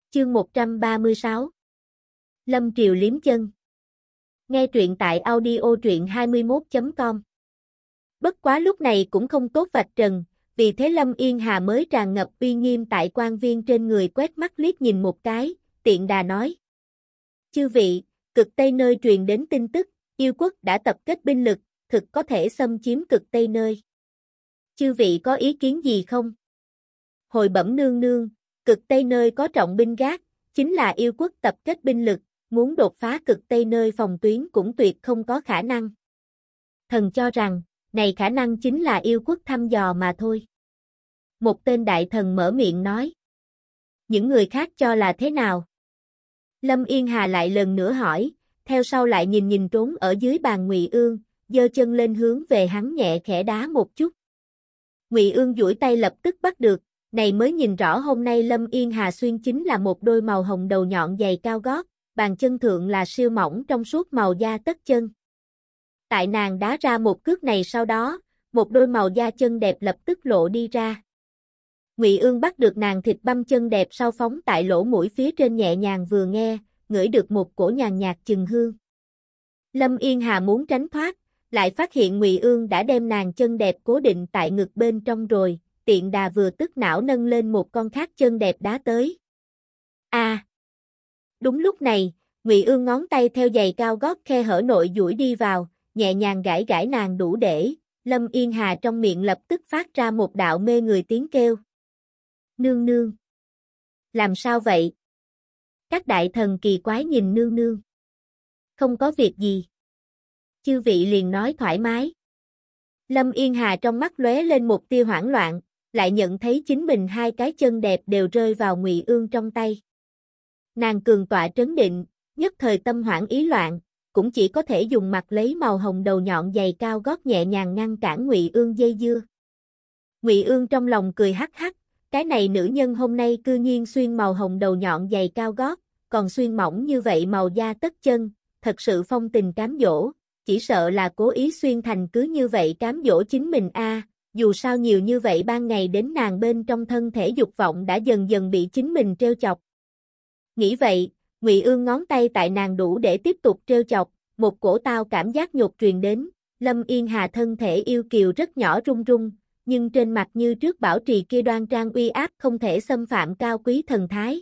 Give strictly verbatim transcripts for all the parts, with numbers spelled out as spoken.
Chương một trăm ba mươi sáu Lâm Triều liếm chân. Nghe truyện tại audio truyện hai mươi mốt chấm com. Bất quá lúc này cũng không tốt vạch trần, vì thế Lâm Yên Hà mới tràn ngập uy nghiêm tại quan viên trên người quét mắt liếc nhìn một cái, tiện đà nói. Chư vị, cực Tây nơi truyền đến tin tức, yêu quốc đã tập kết binh lực, thực có thể xâm chiếm cực Tây nơi. Chư vị có ý kiến gì không? Hồi bẩm nương nương, cực Tây nơi có trọng binh gác, chính là yêu quốc tập kết binh lực, muốn đột phá cực Tây nơi phòng tuyến cũng tuyệt không có khả năng. Thần cho rằng, này khả năng chính là yêu quốc thăm dò mà thôi. Một tên đại thần mở miệng nói. Những người khác cho là thế nào? Lâm Yên Hà lại lần nữa hỏi, theo sau lại nhìn nhìn trốn ở dưới bàn Ngụy Ương, giơ chân lên hướng về hắn nhẹ khẽ đá một chút. Ngụy Ương duỗi tay lập tức bắt được, này mới nhìn rõ hôm nay Lâm Yên Hà xuyên chính là một đôi màu hồng đầu nhọn giày cao gót, bàn chân thượng là siêu mỏng trong suốt màu da tất chân. Tại nàng đá ra một cước này sau đó, một đôi màu da chân đẹp lập tức lộ đi ra. Ngụy Ương bắt được nàng thịt băm chân đẹp sau phóng tại lỗ mũi phía trên nhẹ nhàng vừa nghe, ngửi được một cổ nhàn nhạt chừng hương. Lâm Yên Hà muốn tránh thoát, lại phát hiện Ngụy Ương đã đem nàng chân đẹp cố định tại ngực bên trong rồi, tiện đà vừa tức não nâng lên một con khác chân đẹp đá tới. A! À, đúng lúc này, Ngụy Ương ngón tay theo giày cao gót khe hở nội duỗi đi vào, nhẹ nhàng gãi gãi nàng đủ để, Lâm Yên Hà trong miệng lập tức phát ra một đạo mê người tiếng kêu. Nương nương! Làm sao vậy? Các đại thần kỳ quái nhìn nương nương. Không có việc gì. Chư vị liền nói thoải mái. Lâm Yên Hà trong mắt lóe lên một tia hoảng loạn, lại nhận thấy chính mình hai cái chân đẹp đều rơi vào Ngụy Ương trong tay. Nàng cường tọa trấn định, nhất thời tâm hoảng ý loạn, cũng chỉ có thể dùng mặt lấy màu hồng đầu nhọn giày cao gót nhẹ nhàng ngăn cản Ngụy Ương dây dưa. Ngụy Ương trong lòng cười hắc hắc, cái này nữ nhân hôm nay cư nhiên xuyên màu hồng đầu nhọn giày cao gót, còn xuyên mỏng như vậy màu da tất chân, thật sự phong tình cám dỗ, chỉ sợ là cố ý xuyên thành cứ như vậy cám dỗ chính mình a. À, dù sao nhiều như vậy ban ngày đến nàng bên trong thân thể dục vọng đã dần dần bị chính mình trêu chọc. Nghĩ vậy, Ngụy Ương ngón tay tại nàng đủ để tiếp tục trêu chọc, một cổ tao cảm giác nhột truyền đến, Lâm Yên Hà thân thể yêu kiều rất nhỏ run run, nhưng trên mặt như trước bảo trì kia đoan trang uy áp không thể xâm phạm cao quý thần thái.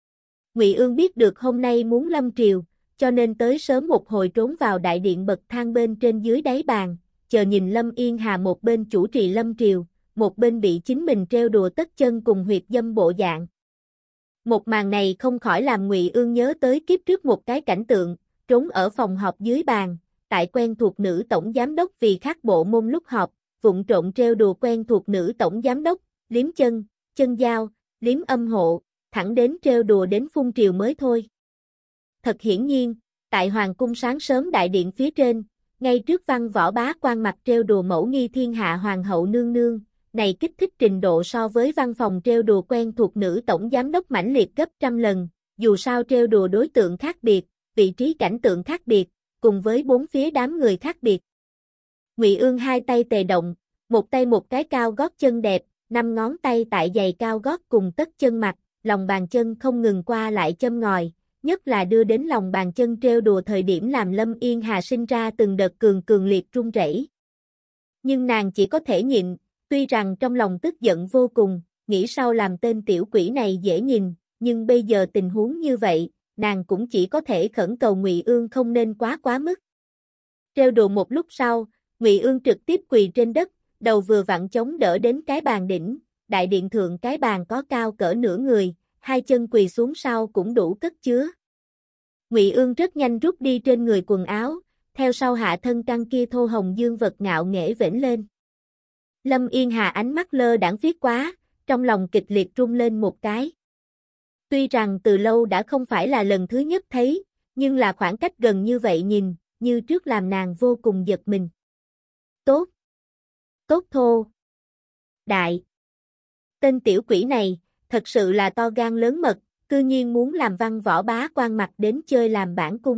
Ngụy Ương biết được hôm nay muốn lâm triều, cho nên tới sớm một hồi trốn vào đại điện bậc thang bên trên dưới đáy bàn, chờ nhìn Lâm Yên Hà một bên chủ trì lâm triều, một bên bị chính mình trêu đùa tất chân cùng huyệt dâm bộ dạng. Một màn này không khỏi làm Ngụy Ương nhớ tới kiếp trước một cái cảnh tượng, trốn ở phòng họp dưới bàn, tại quen thuộc nữ tổng giám đốc vì khác bộ môn lúc họp, vụng trộn trêu đùa quen thuộc nữ tổng giám đốc, liếm chân, chân dao, liếm âm hộ, thẳng đến trêu đùa đến phun triều mới thôi. Thật hiển nhiên, tại hoàng cung sáng sớm đại điện phía trên, ngay trước văn võ bá quan mặt trêu đùa mẫu nghi thiên hạ hoàng hậu nương nương, này kích thích trình độ so với văn phòng trêu đùa quen thuộc nữ tổng giám đốc mãnh liệt gấp trăm lần, dù sao trêu đùa đối tượng khác biệt, vị trí cảnh tượng khác biệt, cùng với bốn phía đám người khác biệt. Ngụy Ương hai tay tề động, một tay một cái cao gót chân đẹp, năm ngón tay tại giày cao gót cùng tất chân mặt, lòng bàn chân không ngừng qua lại châm ngòi, nhất là đưa đến lòng bàn chân trêu đùa thời điểm làm Lâm Yên Hà sinh ra từng đợt cường cường liệt run rẩy. Nhưng nàng chỉ có thể nhịn, tuy rằng trong lòng tức giận vô cùng, nghĩ sau làm tên tiểu quỷ này dễ nhìn, nhưng bây giờ tình huống như vậy, nàng cũng chỉ có thể khẩn cầu Ngụy Ương không nên quá quá mức. Trêu đùa một lúc sau, Ngụy Ương trực tiếp quỳ trên đất, đầu vừa vặn chống đỡ đến cái bàn đỉnh, đại điện thượng cái bàn có cao cỡ nửa người, hai chân quỳ xuống sau cũng đủ cất chứa. Ngụy Ương rất nhanh rút đi trên người quần áo, theo sau hạ thân căng kia thô hồng dương vật ngạo nghễ vểnh lên. Lâm Yên Hà ánh mắt lơ đãng viết quá, trong lòng kịch liệt rung lên một cái. Tuy rằng từ lâu đã không phải là lần thứ nhất thấy, nhưng là khoảng cách gần như vậy nhìn, như trước làm nàng vô cùng giật mình. Tốt! Tốt thô! Đại! Tên tiểu quỷ này, thật sự là to gan lớn mật, cư nhiên muốn làm văn võ bá quan mặt đến chơi làm bản cung.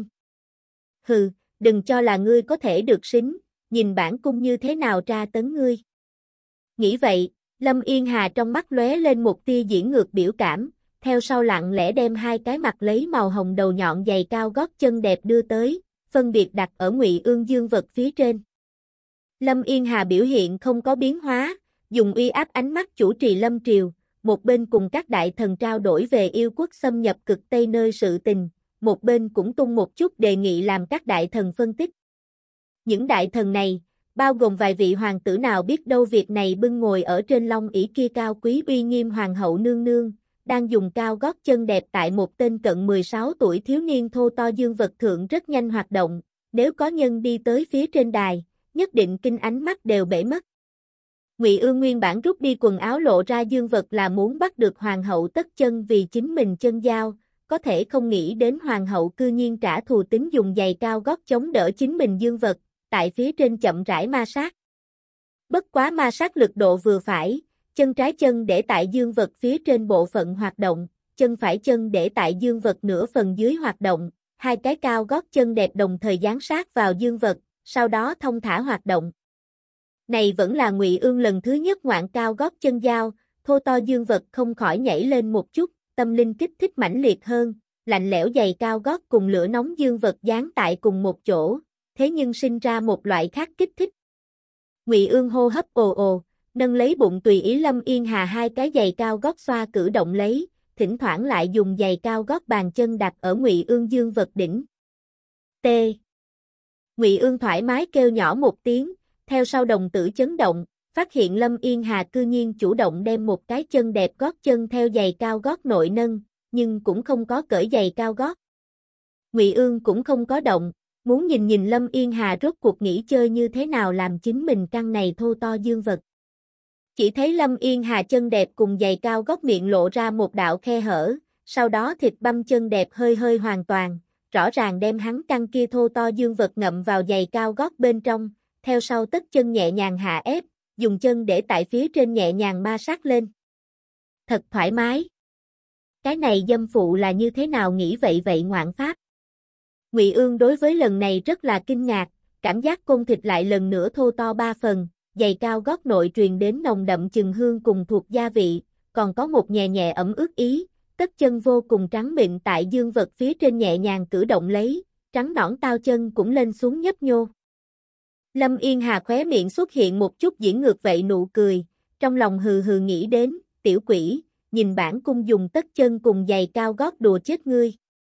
Hừ, đừng cho là ngươi có thể được xính, nhìn bản cung như thế nào tra tấn ngươi. Nghĩ vậy, Lâm Yên Hà trong mắt lóe lên một tia diễn ngược biểu cảm, theo sau lặng lẽ đem hai cái mặt lấy màu hồng đầu nhọn giày cao gót chân đẹp đưa tới, phân biệt đặt ở Ngụy Ương dương vật phía trên. Lâm Yên Hà biểu hiện không có biến hóa, dùng uy áp ánh mắt chủ trì lâm triều, một bên cùng các đại thần trao đổi về yêu quốc xâm nhập cực Tây nơi sự tình, một bên cũng tung một chút đề nghị làm các đại thần phân tích. Những đại thần này, bao gồm vài vị hoàng tử nào biết đâu việc này bưng ngồi ở trên long ỷ kia cao quý uy nghiêm hoàng hậu nương nương, đang dùng cao gót chân đẹp tại một tên cận mười sáu tuổi thiếu niên thô to dương vật thượng rất nhanh hoạt động, nếu có nhân đi tới phía trên đài, nhất định kinh ánh mắt đều bể mất. Ngụy Ương nguyên bản rút đi quần áo lộ ra dương vật là muốn bắt được hoàng hậu tất chân vì chính mình chân giao, có thể không nghĩ đến hoàng hậu cư nhiên trả thù tính dùng giày cao gót chống đỡ chính mình dương vật, tại phía trên chậm rãi ma sát. Bất quá ma sát lực độ vừa phải, chân trái chân để tại dương vật phía trên bộ phận hoạt động, chân phải chân để tại dương vật nửa phần dưới hoạt động, hai cái cao gót chân đẹp đồng thời dán sát vào dương vật, sau đó thông thả hoạt động. Này vẫn là Ngụy Ương lần thứ nhất ngoạn cao gót chân giao, thô to dương vật không khỏi nhảy lên một chút, tâm linh kích thích mãnh liệt hơn, lạnh lẽo giày cao gót cùng lửa nóng dương vật dán tại cùng một chỗ, thế nhưng sinh ra một loại khác kích thích. Ngụy Ương hô hấp ồ ồ, nâng lấy bụng tùy ý Lâm Yên Hà hai cái giày cao gót xoa cử động lấy, thỉnh thoảng lại dùng giày cao gót bàn chân đặt ở Ngụy Ương dương vật đỉnh. T. Ngụy Ương thoải mái kêu nhỏ một tiếng, theo sau đồng tử chấn động, phát hiện Lâm Yên Hà cư nhiên chủ động đem một cái chân đẹp gót chân theo giày cao gót nội nâng, nhưng cũng không có cởi giày cao gót. Ngụy Ương cũng không có động, muốn nhìn nhìn Lâm Yên Hà rốt cuộc nghĩ chơi như thế nào làm chính mình căng này thô to dương vật. Chỉ thấy Lâm Yên Hà chân đẹp cùng giày cao gót miệng lộ ra một đạo khe hở, sau đó thịt băm chân đẹp hơi hơi hoàn toàn, rõ ràng đem hắn căng kia thô to dương vật ngậm vào giày cao gót bên trong, theo sau tất chân nhẹ nhàng hạ ép, dùng chân để tại phía trên nhẹ nhàng ma sát lên. Thật thoải mái. Cái này dâm phụ là như thế nào nghĩ vậy vậy ngoạn pháp. Ngụy Ương đối với lần này rất là kinh ngạc, cảm giác côn thịt lại lần nữa thô to ba phần, giày cao gót nội truyền đến nồng đậm chừng hương cùng thuộc gia vị, còn có một nhẹ nhẹ ẩm ướt ý, tất chân vô cùng trắng mịn tại dương vật phía trên nhẹ nhàng cử động lấy, trắng nõn tao chân cũng lên xuống nhấp nhô. Lâm Yên Hà khóe miệng xuất hiện một chút diễn ngược vậy nụ cười, trong lòng hừ hừ nghĩ đến, tiểu quỷ, nhìn bản cung dùng tất chân cùng giày cao gót đùa chết ngươi.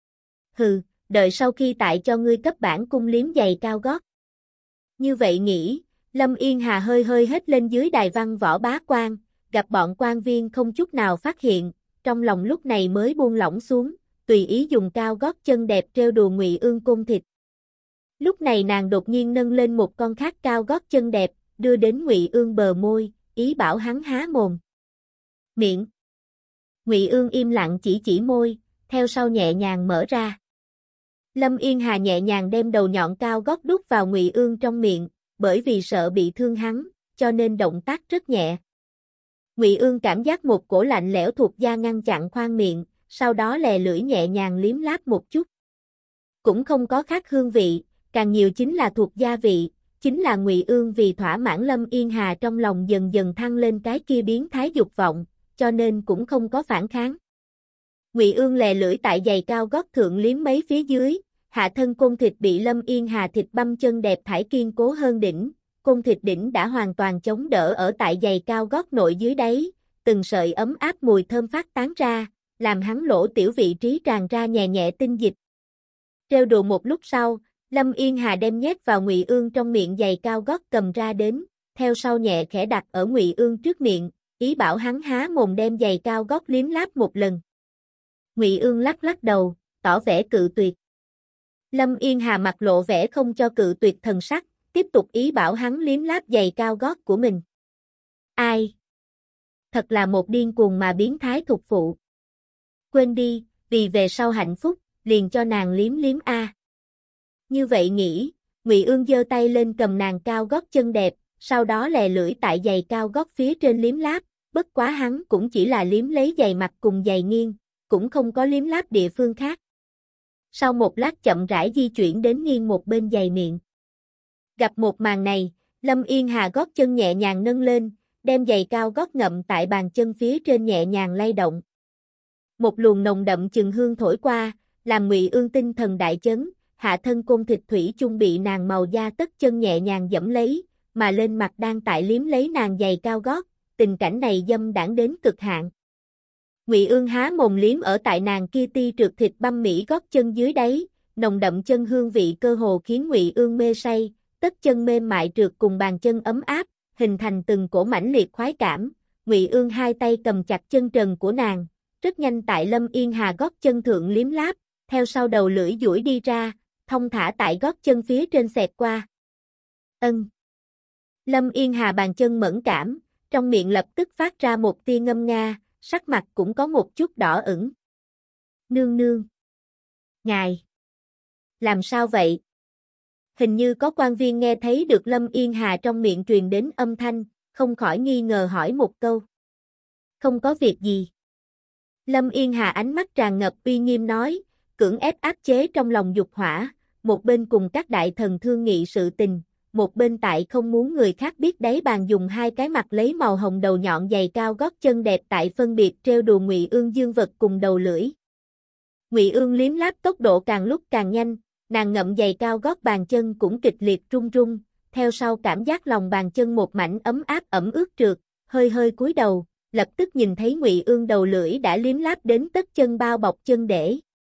Hừ, đợi sau khi tại cho ngươi cấp bản cung liếm giày cao gót. Như vậy nghĩ, Lâm Yên Hà hơi hơi hết lên dưới đài văn võ bá quan, gặp bọn quan viên không chút nào phát hiện, trong lòng lúc này mới buông lỏng xuống, tùy ý dùng cao gót chân đẹp trêu đùa Ngụy Ương côn thịt. Lúc này nàng đột nhiên nâng lên một con khác cao gót chân đẹp, đưa đến Ngụy Ương bờ môi, ý bảo hắn há mồm. Miệng. Ngụy Ương im lặng chỉ chỉ môi, theo sau nhẹ nhàng mở ra. Lâm Yên Hà nhẹ nhàng đem đầu nhọn cao gót đút vào Ngụy Ương trong miệng, bởi vì sợ bị thương hắn, cho nên động tác rất nhẹ. Ngụy Ương cảm giác một cổ lạnh lẽo thuộc da ngăn chặn khoang miệng, sau đó lè lưỡi nhẹ nhàng liếm láp một chút. Cũng không có khác hương vị, càng nhiều chính là thuộc gia vị, chính là Ngụy Ương vì thỏa mãn Lâm Yên Hà trong lòng dần dần thăng lên cái kia biến thái dục vọng, cho nên cũng không có phản kháng. Ngụy Ương lè lưỡi tại giày cao gót thượng liếm mấy phía dưới, hạ thân côn thịt bị Lâm Yên Hà thịt băm chân đẹp thải kiên cố hơn đỉnh, côn thịt đỉnh đã hoàn toàn chống đỡ ở tại giày cao gót nội dưới đáy, từng sợi ấm áp mùi thơm phát tán ra, làm hắn lỗ tiểu vị trí tràn ra nhẹ nhẹ tinh dịch. Trêu đùa một lúc sau, Lâm Yên Hà đem nhét vào Ngụy Ương trong miệng giày cao gót cầm ra đến, theo sau nhẹ khẽ đặt ở Ngụy Ương trước miệng, ý bảo hắn há mồm đem giày cao gót liếm láp một lần. Ngụy Ương lắc lắc đầu, tỏ vẻ cự tuyệt. Lâm Yên Hà mặt lộ vẻ không cho cự tuyệt thần sắc, tiếp tục ý bảo hắn liếm láp giày cao gót của mình. Ai? Thật là một điên cuồng mà biến thái thục phụ. Quên đi, vì về sau hạnh phúc, liền cho nàng liếm liếm a. Như vậy nghĩ, Ngụy Ương giơ tay lên cầm nàng cao gót chân đẹp, sau đó lè lưỡi tại giày cao gót phía trên liếm láp, bất quá hắn cũng chỉ là liếm lấy giày mặt cùng giày nghiêng, cũng không có liếm láp địa phương khác. Sau một lát chậm rãi di chuyển đến nghiêng một bên giày miệng. Gặp một màn này, Lâm Yên Hà gót chân nhẹ nhàng nâng lên, đem giày cao gót ngậm tại bàn chân phía trên nhẹ nhàng lay động. Một luồng nồng đậm chừng hương thổi qua, làm Ngụy Ương tinh thần đại chấn, hạ thân côn thịt thủy chung bị nàng màu da tất chân nhẹ nhàng dẫm lấy, mà lên mặt đang tại liếm lấy nàng giày cao gót, tình cảnh này dâm đãng đến cực hạn. Ngụy Ương há mồm liếm ở tại nàng kia ti trượt thịt băm mỹ gót chân dưới đáy, nồng đậm chân hương vị cơ hồ khiến Ngụy Ương mê say, tất chân mềm mại trượt cùng bàn chân ấm áp, hình thành từng cổ mãnh liệt khoái cảm. Ngụy Ương hai tay cầm chặt chân trần của nàng, rất nhanh tại Lâm Yên Hà gót chân thượng liếm láp, theo sau đầu lưỡi duỗi đi ra, thông thả tại gót chân phía trên xẹt qua. Ân. Lâm Yên Hà bàn chân mẫn cảm, trong miệng lập tức phát ra một tia ngâm nga, sắc mặt cũng có một chút đỏ ửng. Nương nương. Ngài. Làm sao vậy? Hình như có quan viên nghe thấy được Lâm Yên Hà trong miệng truyền đến âm thanh, không khỏi nghi ngờ hỏi một câu. Không có việc gì. Lâm Yên Hà ánh mắt tràn ngập uy nghiêm nói, cưỡng ép áp chế trong lòng dục hỏa, một bên cùng các đại thần thương nghị sự tình, một bên tại không muốn người khác biết đấy bàn dùng hai cái mặt lấy màu hồng đầu nhọn giày cao gót chân đẹp tại phân biệt trêu đùa Ngụy Ương dương vật cùng đầu lưỡi. Ngụy Ương liếm láp tốc độ càng lúc càng nhanh, nàng ngậm giày cao gót bàn chân cũng kịch liệt run run, theo sau cảm giác lòng bàn chân một mảnh ấm áp ẩm ướt trượt, hơi hơi cúi đầu, lập tức nhìn thấy Ngụy Ương đầu lưỡi đã liếm láp đến tất chân bao bọc chân để.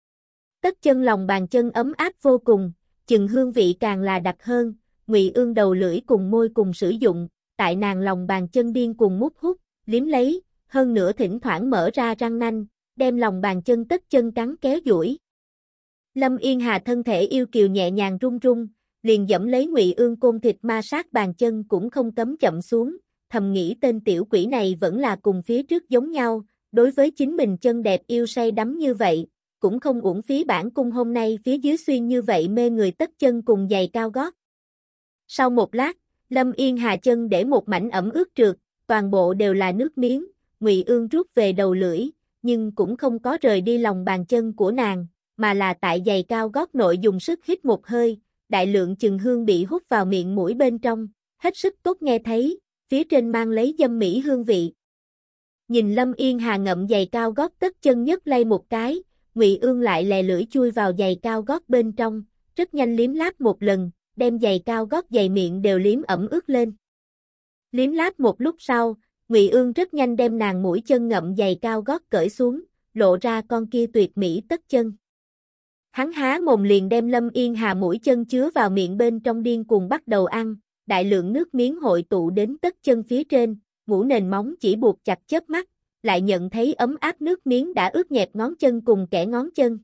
Tất chân lòng bàn chân ấm áp vô cùng, chừng hương vị càng là đặc hơn, Ngụy Ương đầu lưỡi cùng môi cùng sử dụng, tại nàng lòng bàn chân điên cùng mút hút, liếm lấy, hơn nữa thỉnh thoảng mở ra răng nanh, đem lòng bàn chân tất chân cắn kéo duỗi. Lâm Yên Hà thân thể yêu kiều nhẹ nhàng run run, liền dẫm lấy Ngụy Ương côn thịt ma sát bàn chân cũng không cấm chậm xuống, thầm nghĩ tên tiểu quỷ này vẫn là cùng phía trước giống nhau, đối với chính mình chân đẹp yêu say đắm như vậy, cũng không uổng phí bản cung hôm nay phía dưới xuyên như vậy mê người tất chân cùng giày cao gót. Sau một lát, Lâm Yên Hà chân để một mảnh ẩm ướt trượt, toàn bộ đều là nước miếng, Ngụy Ương rút về đầu lưỡi, nhưng cũng không có rời đi lòng bàn chân của nàng, mà là tại giày cao gót nội dùng sức hít một hơi, đại lượng chừng hương bị hút vào miệng mũi bên trong, hết sức tốt nghe thấy, phía trên mang lấy dâm mỹ hương vị. Nhìn Lâm Yên Hà ngậm giày cao gót tất chân nhấc lay một cái, Ngụy Ương lại lè lưỡi chui vào giày cao gót bên trong, rất nhanh liếm láp một lần, đem giày cao gót giày miệng đều liếm ẩm ướt lên. Liếm láp một lúc sau, Ngụy Ương rất nhanh đem nàng mũi chân ngậm giày cao gót cởi xuống, lộ ra con kia tuyệt mỹ tất chân. Hắn há mồm liền đem Lâm Yên Hà mũi chân chứa vào miệng bên trong điên cuồng bắt đầu ăn, đại lượng nước miếng hội tụ đến tất chân phía trên, ngũ nền móng chỉ buộc chặt chớp mắt, lại nhận thấy ấm áp nước miếng đã ướt nhẹp ngón chân cùng kẽ ngón chân.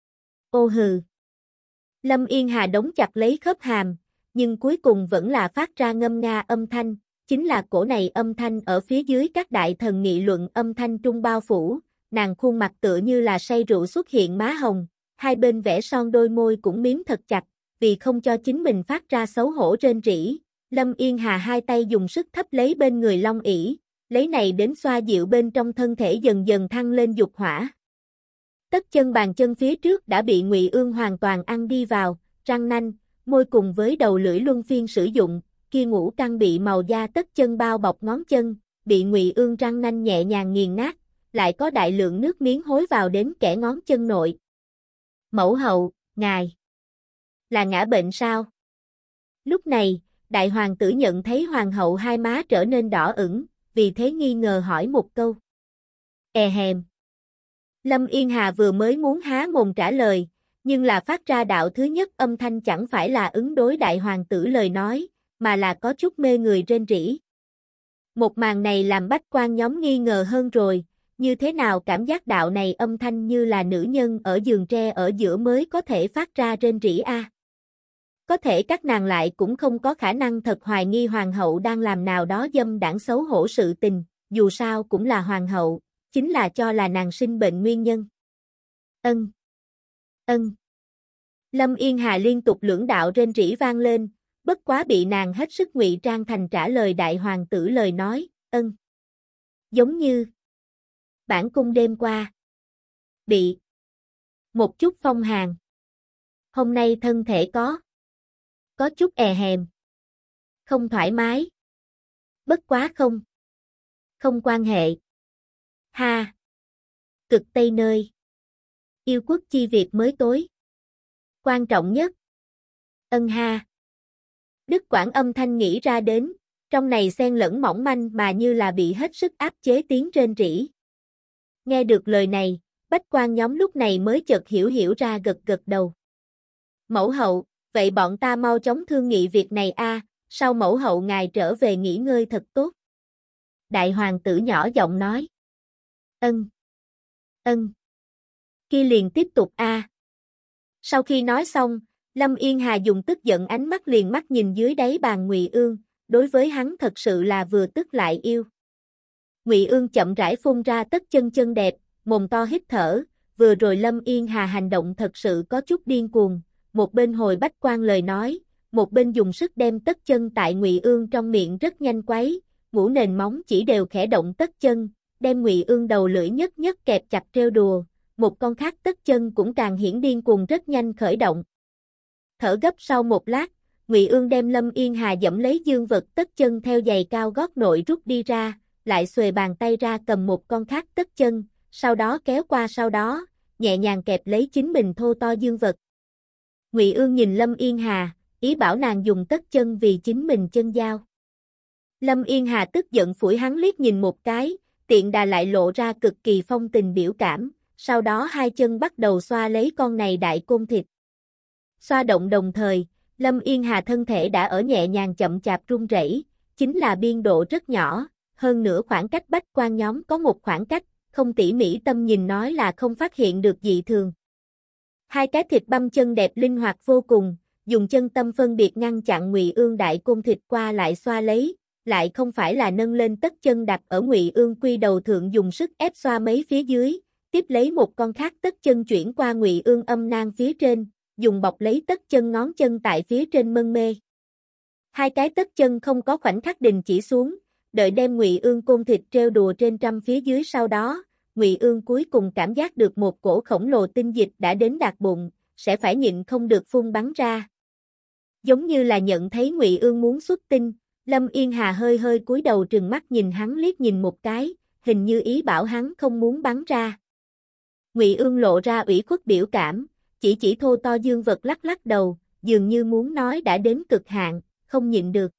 Ô hừ. Lâm Yên Hà đóng chặt lấy khớp hàm, nhưng cuối cùng vẫn là phát ra ngâm nga âm thanh, chính là cổ này âm thanh ở phía dưới các đại thần nghị luận âm thanh trung bao phủ, nàng khuôn mặt tựa như là say rượu xuất hiện má hồng, hai bên vẽ son đôi môi cũng miếm thật chặt, vì không cho chính mình phát ra xấu hổ rên rỉ, Lâm Yên Hà hai tay dùng sức thấp lấy bên người long ỷ, lấy này đến xoa dịu bên trong thân thể dần dần thăng lên dục hỏa. Tất chân bàn chân phía trước đã bị Ngụy Ương hoàn toàn ăn đi vào, răng nanh, môi cùng với đầu lưỡi luân phiên sử dụng, kia ngũ căn bị màu da tất chân bao bọc ngón chân, bị Ngụy Ương răng nanh nhẹ nhàng nghiền nát, lại có đại lượng nước miếng hối vào đến kẽ ngón chân nội. Mẫu hậu, ngài là ngã bệnh sao? Lúc này, đại hoàng tử nhận thấy hoàng hậu hai má trở nên đỏ ửng, vì thế nghi ngờ hỏi một câu. E hèm. Lâm Yên Hà vừa mới muốn há mồm trả lời, nhưng là phát ra đạo thứ nhất âm thanh chẳng phải là ứng đối đại hoàng tử lời nói, mà là có chút mê người rên rỉ. Một màn này làm bách quan nhóm nghi ngờ hơn rồi, như thế nào cảm giác đạo này âm thanh như là nữ nhân ở giường tre ở giữa mới có thể phát ra rên rỉ a. À? Có thể các nàng lại cũng không có khả năng thật hoài nghi hoàng hậu đang làm nào đó dâm đãng xấu hổ sự tình, dù sao cũng là hoàng hậu, chính là cho là nàng sinh bệnh nguyên nhân. Ân. Ân. Lâm Yên Hà liên tục lưỡng đạo rên rỉ vang lên, bất quá bị nàng hết sức ngụy trang thành trả lời đại hoàng tử lời nói, ân. Giống như bản cung đêm qua bị một chút phong hàn. Hôm nay thân thể có có chút è hèm. Không thoải mái. Bất quá không. Không quan hệ. Ha. Cực Tây nơi. Yêu quốc chi Việt mới tối. Quan trọng nhất. Ân ha. Đức Quảng âm thanh nghĩ ra đến, trong này xen lẫn mỏng manh mà như là bị hết sức áp chế tiếng rên rỉ. Nghe được lời này, bách quan nhóm lúc này mới chợt hiểu hiểu ra gật gật đầu. Mẫu hậu, vậy bọn ta mau chóng thương nghị việc này a, sau mẫu hậu ngài trở về nghỉ ngơi thật tốt. Đại hoàng tử nhỏ giọng nói. Ân. Ân. Kia liền tiếp tục a. Sau khi nói xong, Lâm Yên Hà dùng tức giận ánh mắt liền mắt nhìn dưới đáy bàn Ngụy Ương, đối với hắn thật sự là vừa tức lại yêu. Ngụy Ương chậm rãi phun ra tất chân chân đẹp, mồm to hít thở, vừa rồi Lâm Yên Hà hành động thật sự có chút điên cuồng, một bên hồi bách quan lời nói, một bên dùng sức đem tất chân tại Ngụy Ương trong miệng rất nhanh quấy, ngũ nền móng chỉ đều khẽ động tất chân, đem Ngụy Ương đầu lưỡi nhất nhất kẹp chặt trêu đùa, một con khác tất chân cũng càng hiển điên cuồng rất nhanh khởi động. Thở gấp sau một lát, Ngụy Ương đem Lâm Yên Hà dẫm lấy dương vật tất chân theo giày cao gót nội rút đi ra, lại xuề bàn tay ra cầm một con khác tất chân, sau đó kéo qua sau đó, nhẹ nhàng kẹp lấy chính mình thô to dương vật. Ngụy Ương nhìn Lâm Yên Hà, ý bảo nàng dùng tất chân vì chính mình chân giao. Lâm Yên Hà tức giận phủi hắn liếc nhìn một cái, tiện đà lại lộ ra cực kỳ phong tình biểu cảm, sau đó hai chân bắt đầu xoa lấy con này đại côn thịt. Xoa động đồng thời, Lâm Yên Hà thân thể đã ở nhẹ nhàng chậm chạp run rẩy, chính là biên độ rất nhỏ, hơn nữa khoảng cách bách quan nhóm có một khoảng cách, không tỉ mỉ tâm nhìn nói là không phát hiện được dị thường. Hai cái thịt băm chân đẹp linh hoạt vô cùng, dùng chân tâm phân biệt ngăn chặn Ngụy Ương đại côn thịt qua lại xoa lấy, lại không phải là nâng lên tất chân đặt ở Ngụy Ương quy đầu thượng dùng sức ép xoa mấy phía dưới, tiếp lấy một con khác tất chân chuyển qua Ngụy Ương âm nang phía trên, dùng bọc lấy tất chân ngón chân tại phía trên mân mê. Hai cái tất chân không có khoảnh khắc đình chỉ xuống, đợi đem Ngụy Ương côn thịt trêu đùa trên trăm phía dưới sau đó, Ngụy Ương cuối cùng cảm giác được một cổ khổng lồ tinh dịch đã đến đạt bụng, sẽ phải nhịn không được phun bắn ra. Giống như là nhận thấy Ngụy Ương muốn xuất tinh, Lâm Yên Hà hơi hơi cúi đầu trừng mắt nhìn hắn liếc nhìn một cái, hình như ý bảo hắn không muốn bắn ra. Ngụy Ương lộ ra ủy khuất biểu cảm, chỉ chỉ thô to dương vật lắc lắc đầu, dường như muốn nói đã đến cực hạn, không nhịn được.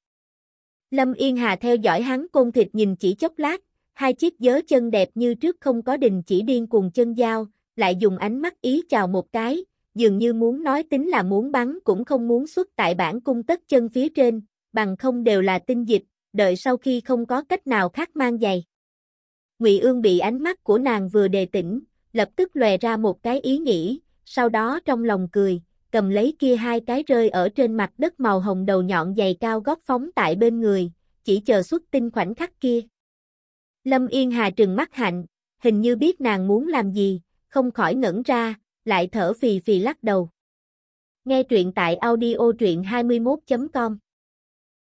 Lâm Yên Hà theo dõi hắn côn thịt nhìn chỉ chốc lát, hai chiếc giớ chân đẹp như trước không có đình chỉ điên cuồng chân giao, lại dùng ánh mắt ý chào một cái, dường như muốn nói tính là muốn bắn cũng không muốn xuất tại bản cung tất chân phía trên, bằng không đều là tinh dịch, đợi sau khi không có cách nào khác mang giày. Ngụy Ương bị ánh mắt của nàng vừa đề tỉnh, lập tức lòe ra một cái ý nghĩ, sau đó trong lòng cười, cầm lấy kia hai cái rơi ở trên mặt đất màu hồng đầu nhọn giày cao gót phóng tại bên người, chỉ chờ xuất tinh khoảnh khắc kia. Lâm Yên Hà trừng mắt hạnh, hình như biết nàng muốn làm gì, không khỏi ngẩn ra, lại thở phì phì lắc đầu. Nghe truyện tại audio truyện hai mươi mốt chấm com